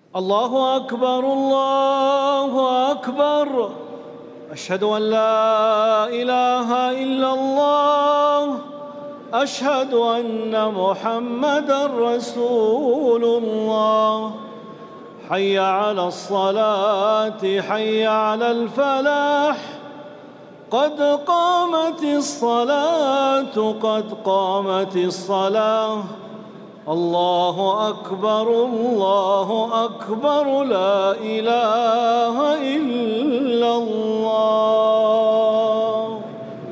الله أكبر الله أكبر. أشهد أن لا إله إلا الله. أشهد أن محمدًا رسول الله. حي على الصلاة حي على الفلاح. قد قامت الصلاة قد قامت الصلاة. الله أكبر الله أكبر. لا إله إلا الله.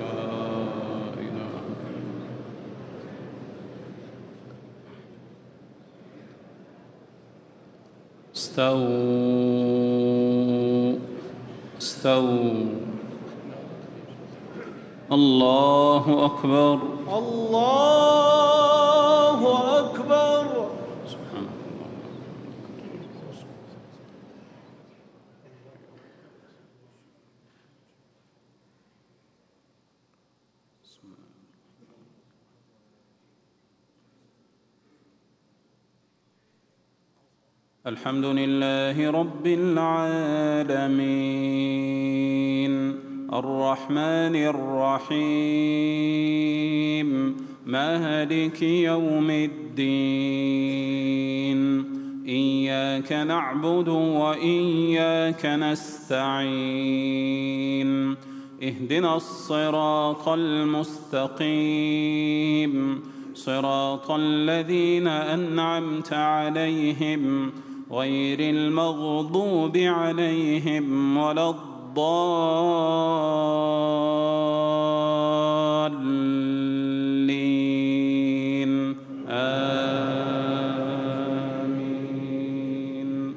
استووا. الله أكبر الله أكبر. الحمد لله رب العالمين الرحمن الرحيم مالك يوم الدين إياك نعبد وإياك نستعين اهدنا الصراط المستقيم صراط الذين أنعمت عليهم غير المغضوب عليهم ولا الضالين آمين.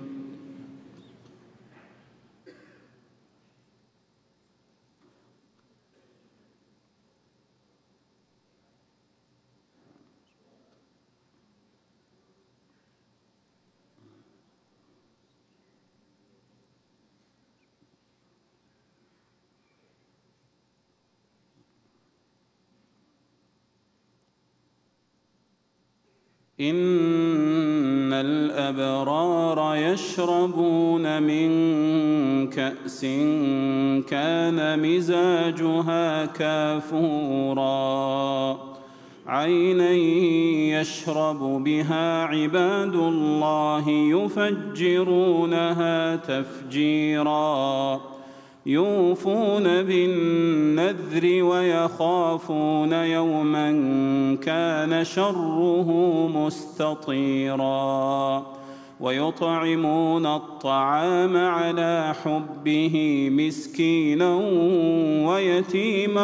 إن الأبرار يشربون من كأس كان مزاجها كافوراً عينا يشرب بها عباد الله يفجرونها تفجيراً يوفون بالنذر ويخافون يوماً كان شره مستطيراً ويطعمون الطعام على حبه مسكيناً ويتيماً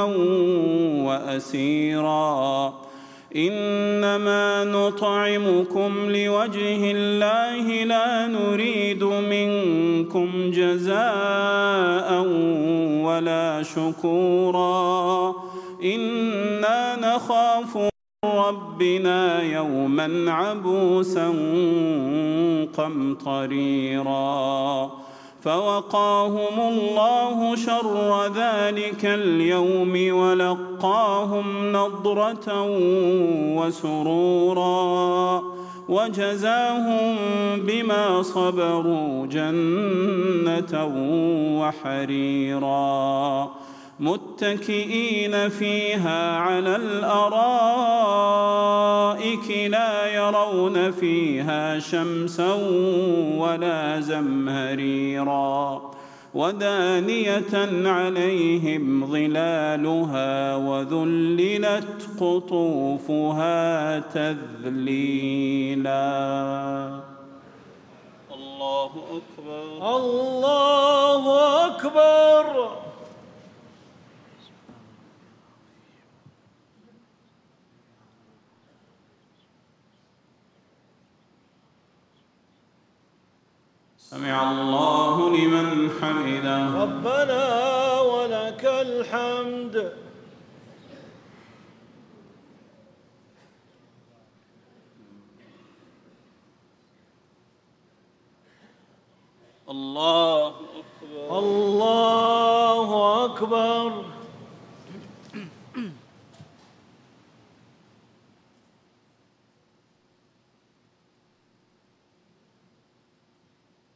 وأسيراً إنما نطعمكم لوجه الله لا نريد منكم جزاء ولا شكورا إنا نخاف ربنا يوما عبوسا قمطريرا فوقاهم الله شر ذلك اليوم ولقاهم نضرة وسرورا وجزاهم بما صبروا جنة وحريرا متكئين فيها على الأرائك لا يرون فيها شمسا ولا زمهريرا ودانية عليهم ظلالها وذللت قطوفها تذليلا. الله أكبر الله أكبر. سمع الله لمن حمده ربنا ولك الحمد. الله أكبر الله أكبر.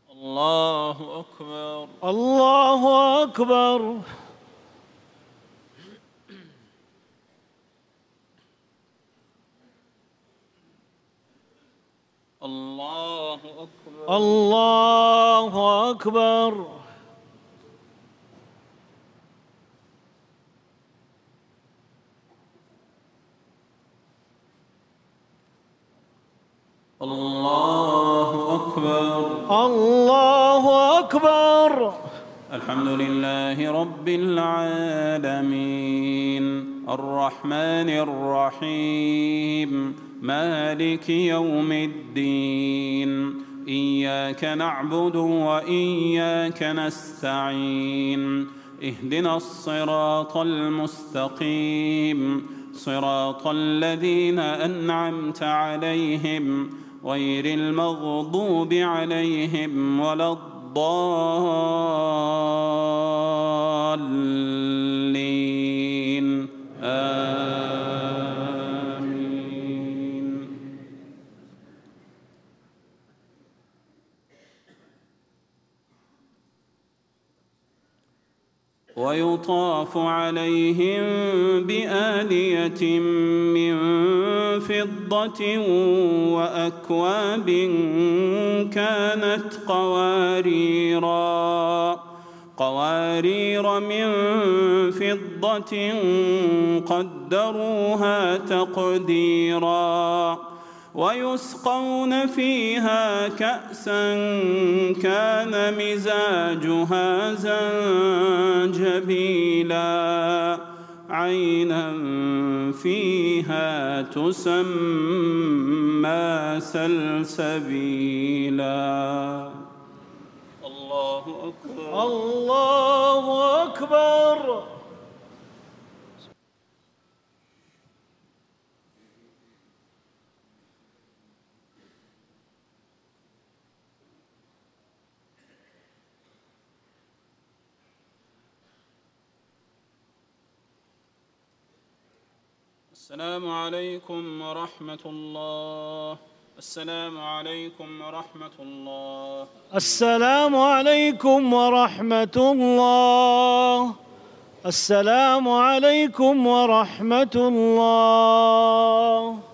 الله أكبر. الله أكبر. الله أكبر. الله أكبر. الله أكبر. الله أكبر. الحمد لله رب العالمين الرحمن الرحيم مالك يوم الدين إياك نعبد وإياك نستعين اهدنا الصراط المستقيم صراط الذين أنعمت عليهم غير المغضوب عليهم ولا الضالين آمين. ويطاف عليهم بآنية من فضة وأكواب كانت قوارير من فضة قدروها تقديرا ويسقون فيها كأسا كان مزاجها زنجبيلا عينا فيها تسمى سلسبيلا. الله أكبر. الله أكبر. السلام عليكم ورحمة الله. السلام عليكم ورحمة الله. السلام عليكم ورحمة الله. السلام عليكم ورحمة الله.